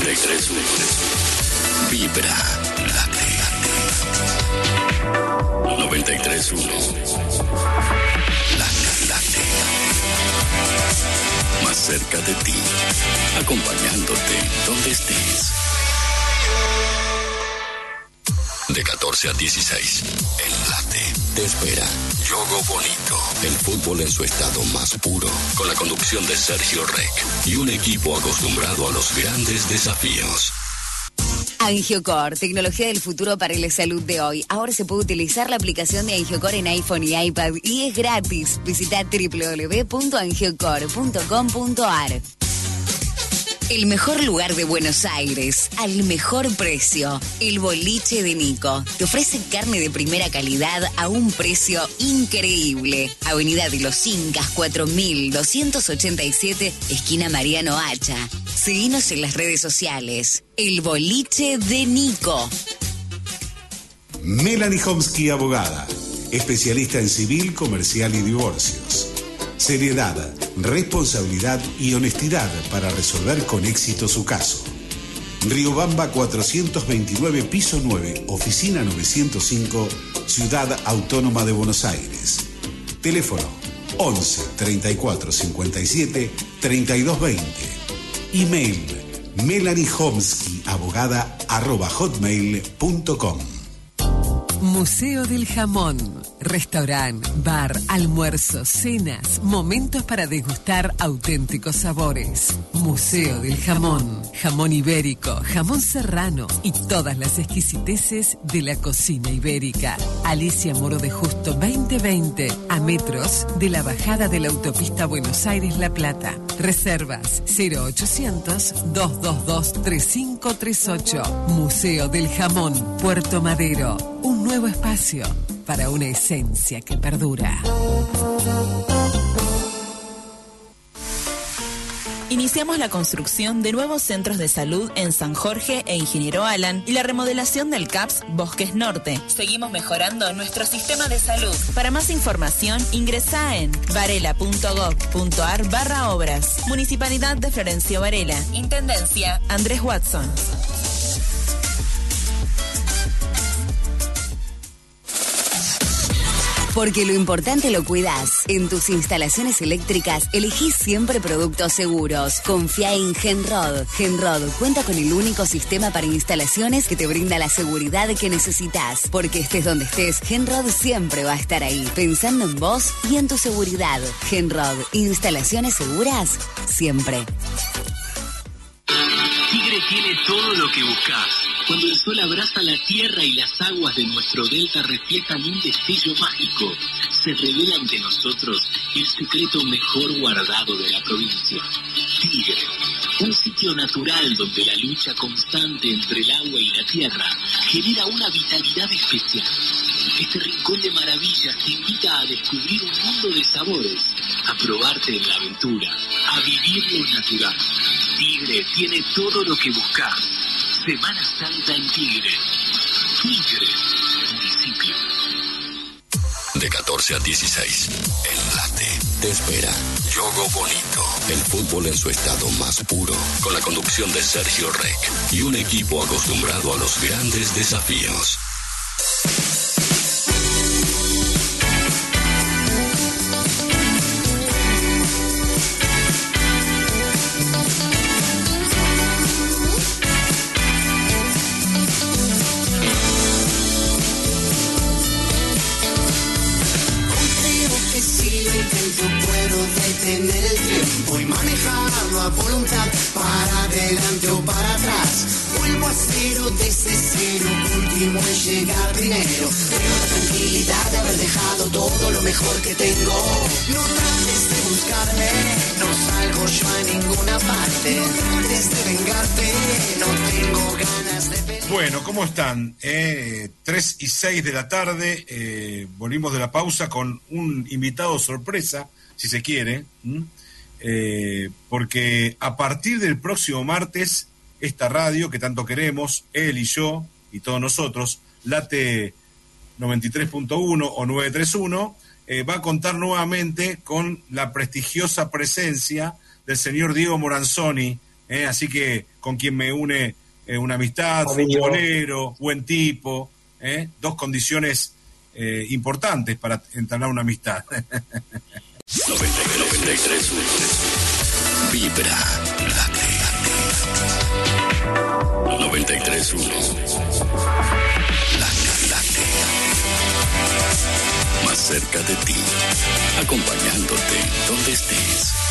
93.1. Vibra. Late. 93.1. Late. Más cerca de ti. Acompañándote donde estés. De 14 a 16. El Late te espera. Yogo Bonito. El fútbol en su estado más puro. Con la conducción de Sergio Rec. Y un equipo acostumbrado a los grandes desafíos. Angiocore, tecnología del futuro para la salud de hoy. Ahora se puede utilizar la aplicación de Angiocore en iPhone y iPad y es gratis. Visita www.angiocore.com.ar. El mejor lugar de Buenos Aires, al mejor precio. El Boliche de Nico. Te ofrece carne de primera calidad a un precio increíble. Avenida de los Incas, 4287, esquina Mariano Hacha. Seguinos en las redes sociales. El Boliche de Nico. Melanie Homsky, abogada. Especialista en civil, comercial y divorcios. Seriedad, responsabilidad y honestidad para resolver con éxito su caso. Riobamba 429, piso 9, oficina 905, Ciudad Autónoma de Buenos Aires. Teléfono 11 34 57 32 20. Email melaniehomskyabogada@hotmail.com. Museo del Jamón. Restaurante, bar, almuerzos, cenas, momentos para degustar auténticos sabores. Museo del Jamón. Jamón ibérico, jamón serrano y todas las exquisiteces de la cocina ibérica. Alicia Moro de Justo 2020, a metros de la bajada de la autopista Buenos Aires-La Plata. Reservas 0800-222-3538. Museo del Jamón, Puerto Madero. Un nuevo espacio para una esencia que perdura. Iniciamos la construcción de nuevos centros de salud en San Jorge e Ingeniero Alan y la remodelación del CAPS Bosques Norte. Seguimos mejorando nuestro sistema de salud. Para más información, ingresá en varela.gov.ar/obras. Municipalidad de Florencio Varela. Intendencia Andrés Watson. Porque lo importante lo cuidás. En tus instalaciones eléctricas, elegís siempre productos seguros. Confía en Genrod. Genrod cuenta con el único sistema para instalaciones que te brinda la seguridad que necesitas. Porque estés donde estés, Genrod siempre va a estar ahí, pensando en vos y en tu seguridad. Genrod, instalaciones seguras, siempre. Tigre tiene todo lo que buscas. Cuando el sol abraza la tierra y las aguas de nuestro delta reflejan un destello mágico, se revela ante nosotros el secreto mejor guardado de la provincia. Tigre, un sitio natural donde la lucha constante entre el agua y la tierra genera una vitalidad especial. Este rincón de maravillas te invita a descubrir un mundo de sabores, a probarte en la aventura, a vivir lo natural. Tigre tiene todo lo que buscas. Semana Santa en Tigre. Tigre, municipio. De 14 a 16. El Late te espera. Yogo Bonito. El fútbol en su estado más puro. Con la conducción de Sergio Rec. Y un equipo acostumbrado a los grandes desafíos. Detener el tiempo y manejarlo a voluntad, para adelante o para atrás. Vuelvo a cero desde cero, último en llegar primero. Tengo la tranquilidad de haber dejado todo lo mejor que tengo. No trates de buscarme, no salgo yo a ninguna parte. No trates de vengarte, no tengo ganas de pelear. Bueno, ¿cómo están? 3:06 de la tarde, volvimos de la pausa con un invitado sorpresa, si se quiere, porque a partir del próximo martes, esta radio que tanto queremos, él y yo, y todos nosotros, Late 93.1 o 931, va a contar nuevamente con la prestigiosa presencia del señor Diego Moranzoni, Así que con quien me une una amistad, futbolero, buen tipo, dos condiciones importantes para entablar una amistad. 93 Vibra, late. 93.1 Late. Más cerca de ti, acompañándote donde estés.